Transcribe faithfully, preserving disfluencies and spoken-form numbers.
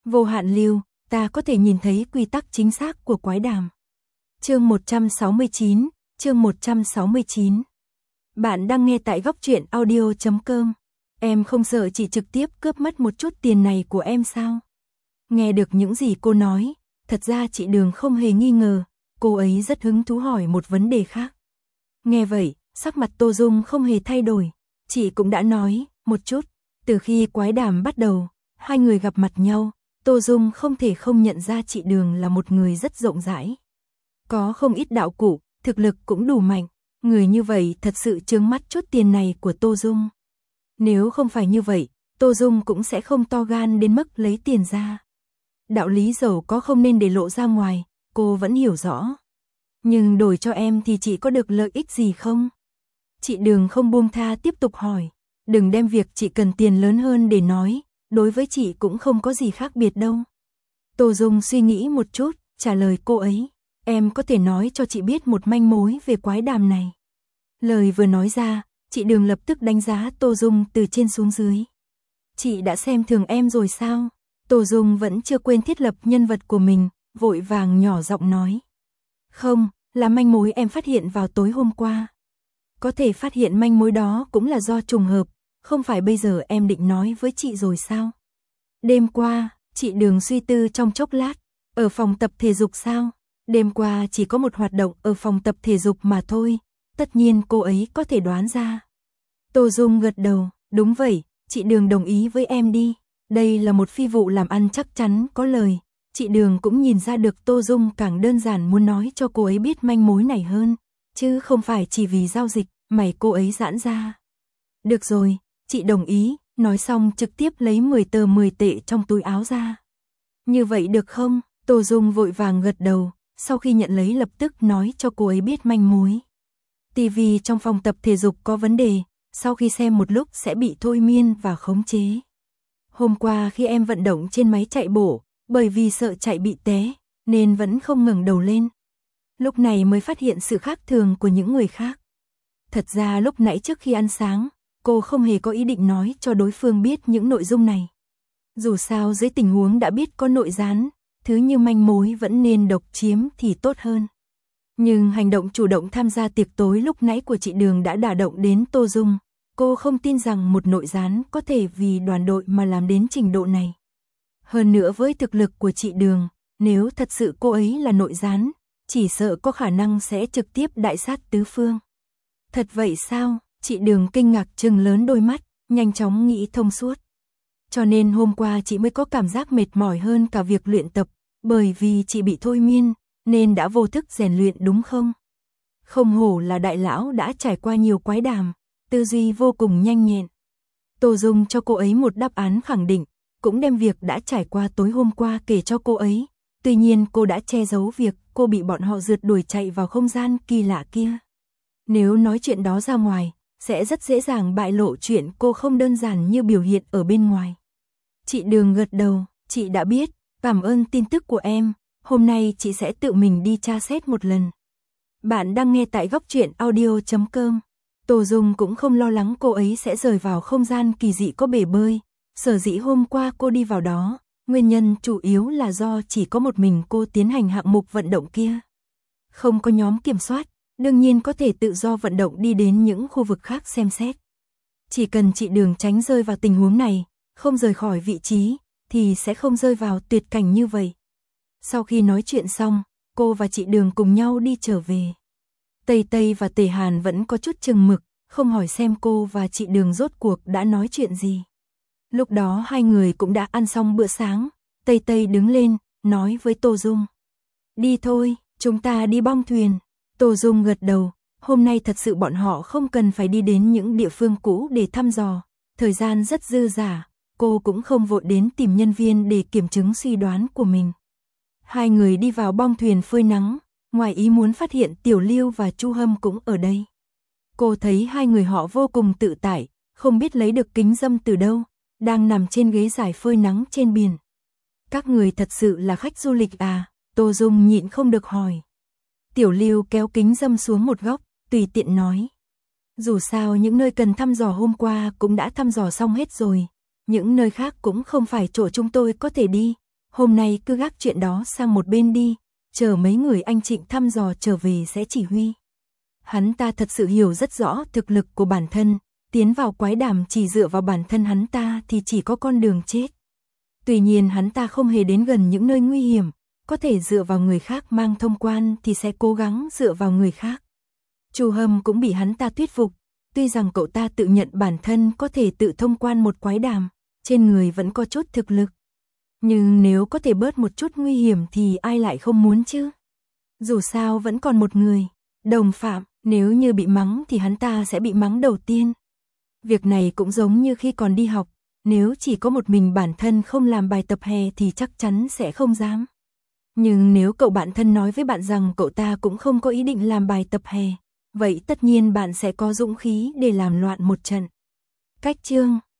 Vô hạn lưu, ta có thể nhìn thấy quy tắc chính xác của quái đàm. Chương một trăm sáu mươi chín, chương một trăm sáu mươi chín. Bạn đang nghe tại góc truyện audio chấm com. Em không sợ chị trực tiếp cướp mất một chút tiền này của em sao? Nghe được những gì cô nói, thật ra chị Đường không hề nghi ngờ, cô ấy rất hứng thú hỏi một vấn đề khác. Nghe vậy, sắc mặt Tô Dung không hề thay đổi, chị cũng đã nói, một chút, từ khi quái đàm bắt đầu, hai người gặp mặt nhau, Tô Dung không thể không nhận ra chị Đường là một người rất rộng rãi. Có không ít đạo cụ, thực lực cũng đủ mạnh, người như vậy thật sự chướng mắt chút tiền này của Tô Dung. Nếu không phải như vậy, Tô Dung cũng sẽ không to gan đến mức lấy tiền ra. Đạo lý giàu có không nên để lộ ra ngoài, cô vẫn hiểu rõ. Nhưng đổi cho em thì chị có được lợi ích gì không? Chị Đường không buông tha tiếp tục hỏi. Đừng đem việc chị cần tiền lớn hơn để nói, đối với chị cũng không có gì khác biệt đâu. Tô Dung suy nghĩ một chút, trả lời cô ấy. Em có thể nói cho chị biết một manh mối về quái đàm này. Lời vừa nói ra, chị Đường lập tức đánh giá Tô Dung từ trên xuống dưới. Chị đã xem thường em rồi sao? Tô Dung vẫn chưa quên thiết lập nhân vật của mình, vội vàng nhỏ giọng nói. Không, là manh mối em phát hiện vào tối hôm qua. Có thể phát hiện manh mối đó cũng là do trùng hợp, không phải bây giờ em định nói với chị rồi sao? Đêm qua, chị Đường suy tư trong chốc lát, ở phòng tập thể dục sao? Đêm qua chỉ có một hoạt động ở phòng tập thể dục mà thôi, tất nhiên cô ấy có thể đoán ra. Tô Dung gật đầu, đúng vậy, chị Đường đồng ý với em đi. Đây là một phi vụ làm ăn chắc chắn có lời. Chị Đường cũng nhìn ra được Tô Dung càng đơn giản muốn nói cho cô ấy biết manh mối này hơn, chứ không phải chỉ vì giao dịch, mày cô ấy giãn ra. Được rồi, chị đồng ý, nói xong trực tiếp lấy mười tờ mười tệ trong túi áo ra. Như vậy được không? Tô Dung vội vàng gật đầu, sau khi nhận lấy lập tức nói cho cô ấy biết manh mối. Tivi trong phòng tập thể dục có vấn đề, sau khi xem một lúc sẽ bị thôi miên và khống chế. Hôm qua khi em vận động trên máy chạy bộ, bởi vì sợ chạy bị té, nên vẫn không ngẩng đầu lên. Lúc này mới phát hiện sự khác thường của những người khác. Thật ra lúc nãy trước khi ăn sáng, cô không hề có ý định nói cho đối phương biết những nội dung này. Dù sao dưới tình huống đã biết có nội gián, thứ như manh mối vẫn nên độc chiếm thì tốt hơn. Nhưng hành động chủ động tham gia tiệc tối lúc nãy của chị Đường đã đả động đến Tô Dung. Cô không tin rằng một nội gián có thể vì đoàn đội mà làm đến trình độ này. Hơn nữa với thực lực của chị Đường, nếu thật sự cô ấy là nội gián, chỉ sợ có khả năng sẽ trực tiếp đại sát tứ phương. Thật vậy sao? Chị Đường kinh ngạc trừng lớn đôi mắt, nhanh chóng nghĩ thông suốt. Cho nên hôm qua chị mới có cảm giác mệt mỏi hơn cả việc luyện tập, bởi vì chị bị thôi miên, nên đã vô thức rèn luyện đúng không? Không hổ là đại lão đã trải qua nhiều quái đàm, tư duy vô cùng nhanh nhẹn. Tô Dung cho cô ấy một đáp án khẳng định, cũng đem việc đã trải qua tối hôm qua kể cho cô ấy. Tuy nhiên cô đã che giấu việc cô bị bọn họ rượt đuổi chạy vào không gian kỳ lạ kia. Nếu nói chuyện đó ra ngoài, sẽ rất dễ dàng bại lộ chuyện cô không đơn giản như biểu hiện ở bên ngoài. Chị Đường gật đầu, chị đã biết, cảm ơn tin tức của em, hôm nay chị sẽ tự mình đi tra xét một lần. Bạn đang nghe tại góc truyện audio chấm com. Tô Dung cũng không lo lắng cô ấy sẽ rời vào không gian kỳ dị có bể bơi. Sở dĩ hôm qua cô đi vào đó, nguyên nhân chủ yếu là do chỉ có một mình cô tiến hành hạng mục vận động kia. Không có nhóm kiểm soát, đương nhiên có thể tự do vận động đi đến những khu vực khác xem xét. Chỉ cần chị Đường tránh rơi vào tình huống này, không rời khỏi vị trí, thì sẽ không rơi vào tuyệt cảnh như vậy. Sau khi nói chuyện xong, cô và chị Đường cùng nhau đi trở về. Tây Tây và Tề Hàn vẫn có chút chừng mực, không hỏi xem cô và chị Đường rốt cuộc đã nói chuyện gì. Lúc đó hai người cũng đã ăn xong bữa sáng, Tây Tây đứng lên, nói với Tô Dung. Đi thôi, chúng ta đi bong thuyền. Tô Dung gật đầu, hôm nay thật sự bọn họ không cần phải đi đến những địa phương cũ để thăm dò, thời gian rất dư dả, cô cũng không vội đến tìm nhân viên để kiểm chứng suy đoán của mình. Hai người đi vào bong thuyền phơi nắng, ngoài ý muốn phát hiện Tiểu Lưu và Chu Hâm cũng ở đây. Cô thấy hai người họ vô cùng tự tại, không biết lấy được kính dâm từ đâu, đang nằm trên ghế dài phơi nắng trên biển. Các người thật sự là khách du lịch à? Tô Dung nhịn không được hỏi. Tiểu Lưu kéo kính dâm xuống một góc, tùy tiện nói. Dù sao những nơi cần thăm dò hôm qua cũng đã thăm dò xong hết rồi, những nơi khác cũng không phải chỗ chúng tôi có thể đi, Hôm nay cứ gác chuyện đó sang một bên đi, chờ mấy người anh Trịnh thăm dò trở về sẽ chỉ huy. Hắn ta thật sự hiểu rất rõ thực lực của bản thân, tiến vào quái đàm chỉ dựa vào bản thân hắn ta thì chỉ có con đường chết. Tuy nhiên hắn ta không hề đến gần những nơi nguy hiểm, có thể dựa vào người khác mang thông quan thì sẽ cố gắng dựa vào người khác. Chu Hâm cũng bị hắn ta thuyết phục, tuy rằng cậu ta tự nhận bản thân có thể tự thông quan một quái đàm, trên người vẫn có chút thực lực. Nhưng nếu có thể bớt một chút nguy hiểm thì ai lại không muốn chứ? Dù sao vẫn còn một người, đồng phạm, nếu như bị mắng thì hắn ta sẽ bị mắng đầu tiên. Việc này cũng giống như khi còn đi học, nếu chỉ có một mình bản thân không làm bài tập hè thì chắc chắn sẽ không dám. Nhưng nếu cậu bạn thân nói với bạn rằng cậu ta cũng không có ý định làm bài tập hè, vậy tất nhiên bạn sẽ có dũng khí để làm loạn một trận. Cách chương